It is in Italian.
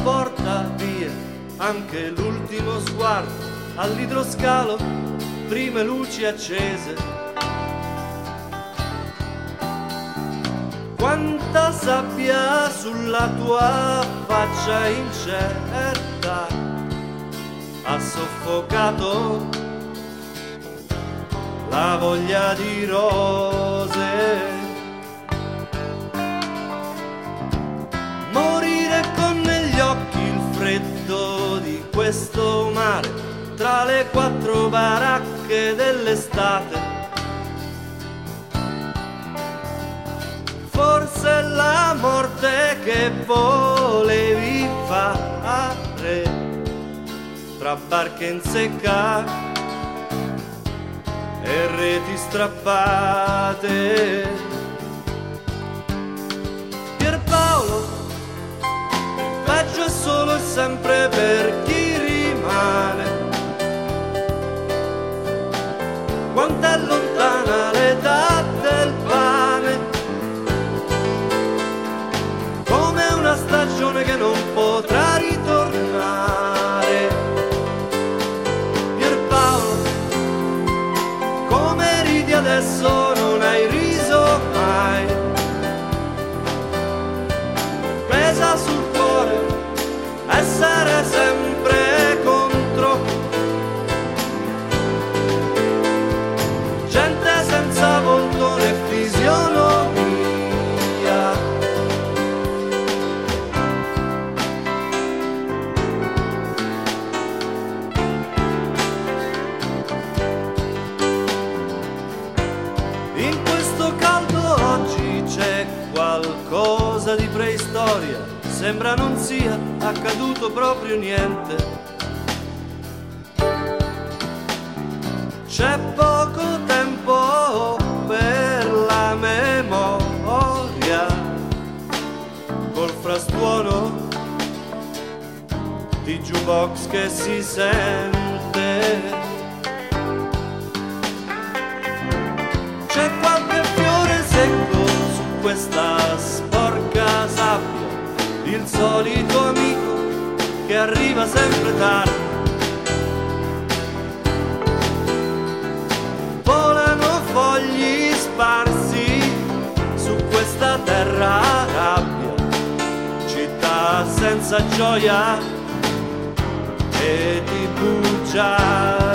porta via anche l'ultimo sguardo all'idroscalo, prime luci accese. Quanta sabbia sulla tua faccia incerta ha soffocato la voglia di rose. Morire con negli occhi il freddo di questo mare tra le quattro baracche dell'estate. Forse è la morte che volevi fare tra barche in secca e reti strappate. Pierpaolo, peggio è solo e sempre per chi rimane. Quanto è lontana l'età del pane, come una stagione che non potrà ritornare. Pierpaolo, come ridi adesso non hai riso mai. Pesa sul cuore essere sempre contro gente senza volto né fisionomia. In questo caldo oggi c'è qualcosa di preistoria, sembra non sia accaduto proprio niente. C'è poco tempo per la memoria, col frastuono di jukebox che si sente. C'è qualche fiore secco su questa sporca sabbia, il solito amico che arriva sempre tardi. Volano fogli sparsi su questa terra rabbia, città senza gioia e di bugia.